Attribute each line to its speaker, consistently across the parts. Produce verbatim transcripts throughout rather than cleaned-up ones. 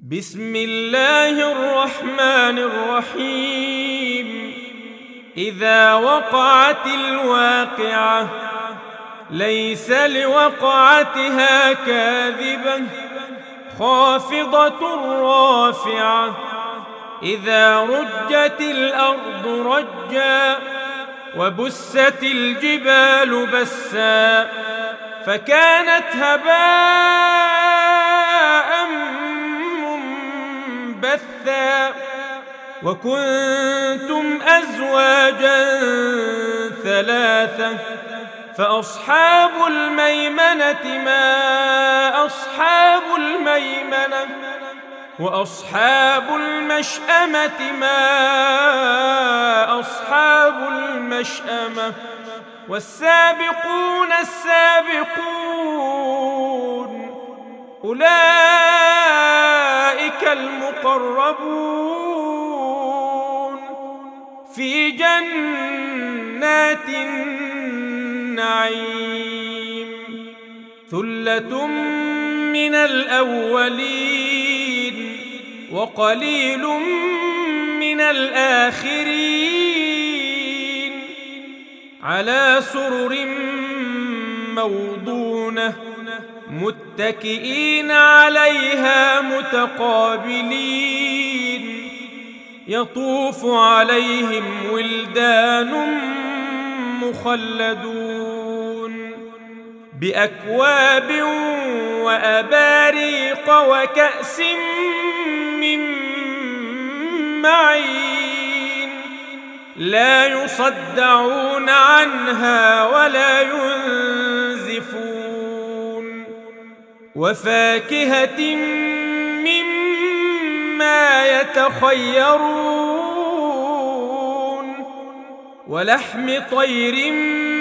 Speaker 1: بسم الله الرحمن الرحيم. إذا وقعت الواقعة ليس لوقعتها كاذبة خافضة رافعة. إذا رجت الأرض رجا وبست الجبال بسا فكانت هباء منبثا وكنتم أزواجا ثلاثة فأصحاب الميمنة ما أصحاب الميمنة وأصحاب المشأمة ما أصحاب المشأمة والسابقون السابقون أولئك المقربون في جنات النعيم. ثلة من الأولين وقليل من الآخرين على سرر موضونة متكئين عليها متقابلين يطوف عليهم ولدان مخلدون بأكواب وأباريق وكأس من معين لا يصدعون عنها ولا ينزفون وفاكهة مما يتخيرون ولحم طير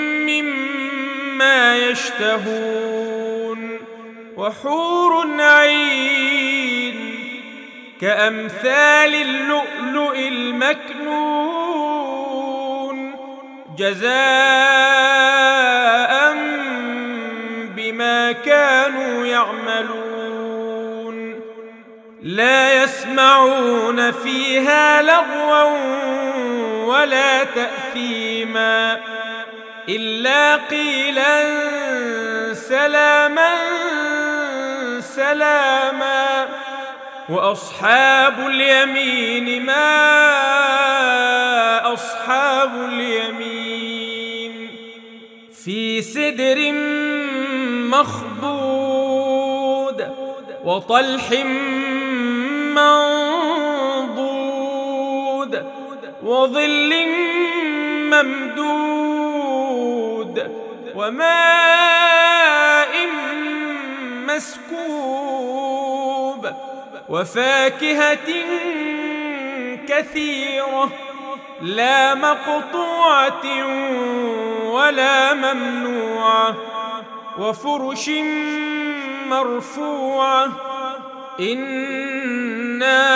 Speaker 1: مما يشتهون وحور عين كأمثال اللؤلؤ المكنون جزاء بما كانوا يعملون. لا يسمعون فيها لغوا ولا تأثيما إلا قيلا سلاما سلاما. وأصحاب اليمين ما أصحاب اليمين في سدر مخضود وطلح منضود وظل ممدود وماء مسكوب وفاكهة كثيرة لا مقطوعة ولا ممنوعة وفرش مرفوعة. إنا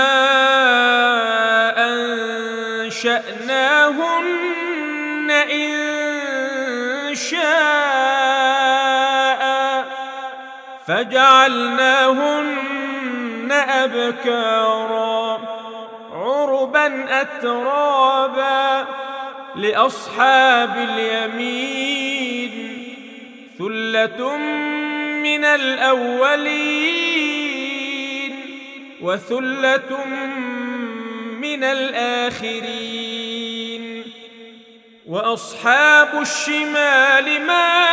Speaker 1: أنشأناهن إن شاء فجعلناهن أبكارا عربا أترابا لأصحاب اليمين. ثلة من الأولين وثلة من الآخرين. وأصحاب الشمال ما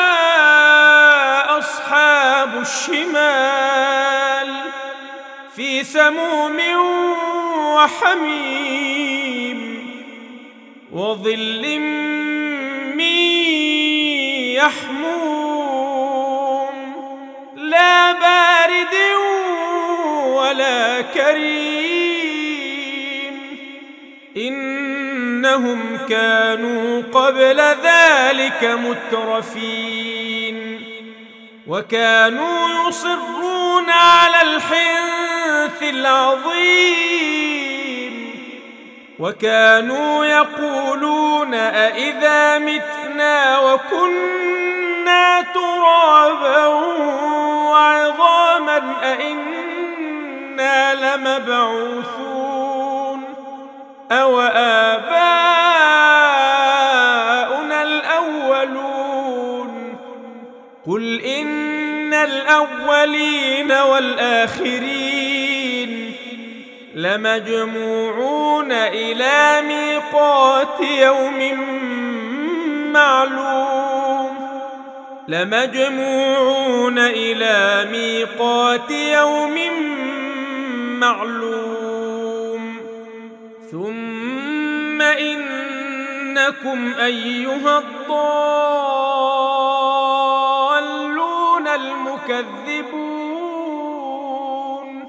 Speaker 1: أصحاب الشمال في سموم وحميم وظل من يحموم لا بارد ولا كريم إنهم كانوا قبل ذلك مترفين وكانوا يصرون على الحنث العظيم وكانوا يقولون أئذا متنا وكنا ترابا وعظاما أئنا إنا لمبعوثون أو آباؤنا الأولون قل إن الأولين والآخرين لمجموعون إلى ميقات يوم معلوم لمجموعون إلى ميقات يوم معلوم ثم إنكم أيها الضالون المكذبون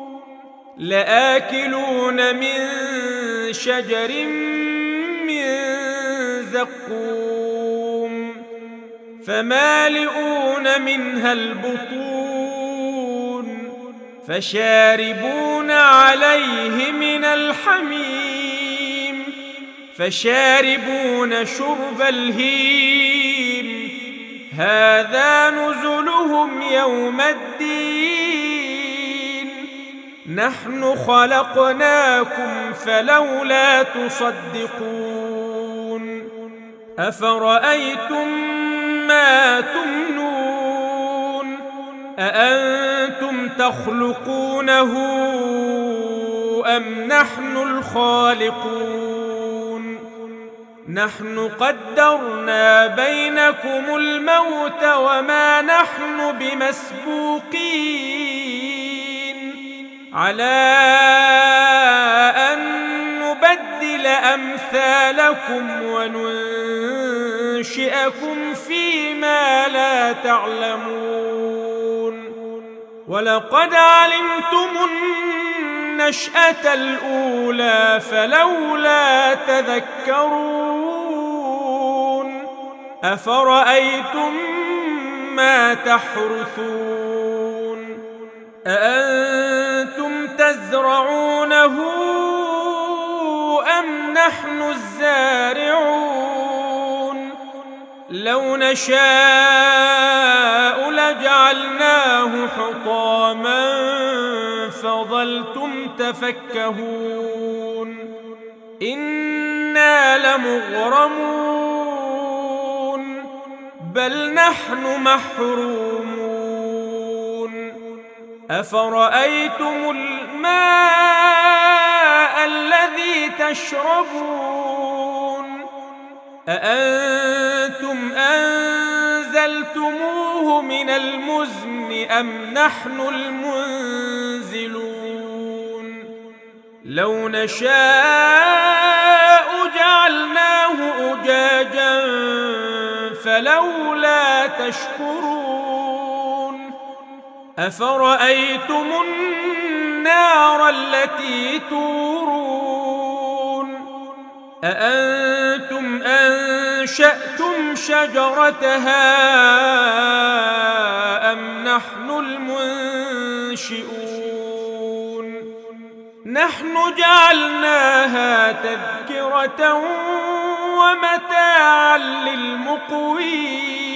Speaker 1: لآكلون من شجر من زقوم فمالئون منها البطون فشاربون عليه من الحميم فشاربون شرب الهيم هذا نزلهم يوم الدين نحن خلقناكم فلولا تصدقون أفرأيتم ما تمنون أأنتم تخلقونه أم نحن الخالقون نحن قدرنا بينكم الموت وما نحن بمسبوقين على أن نبدل أمثالكم وننشئكم فيما لا تعلمون ولقد علمتم النشأة الأولى فلولا تذكرون أفرأيتم ما تحرثون أأنتم تزرعونه أم نحن الزارعون لو نشاء لجعلناه حطاما فظلتم تفكهون إنا لمغرمون بل نحن محرومون أفرأيتم الماء الذي تشربون أأنتم أنزلتموه من المزن أم نحن المنزلون لو نشاء جعلناه أجاجا فلولا تشكرون أفرأيتم النار التي تورون أأنتم أنشأتم شجرتها أم نحن المنشئون نحن جعلناها تذكرة ومتاعا للمقوين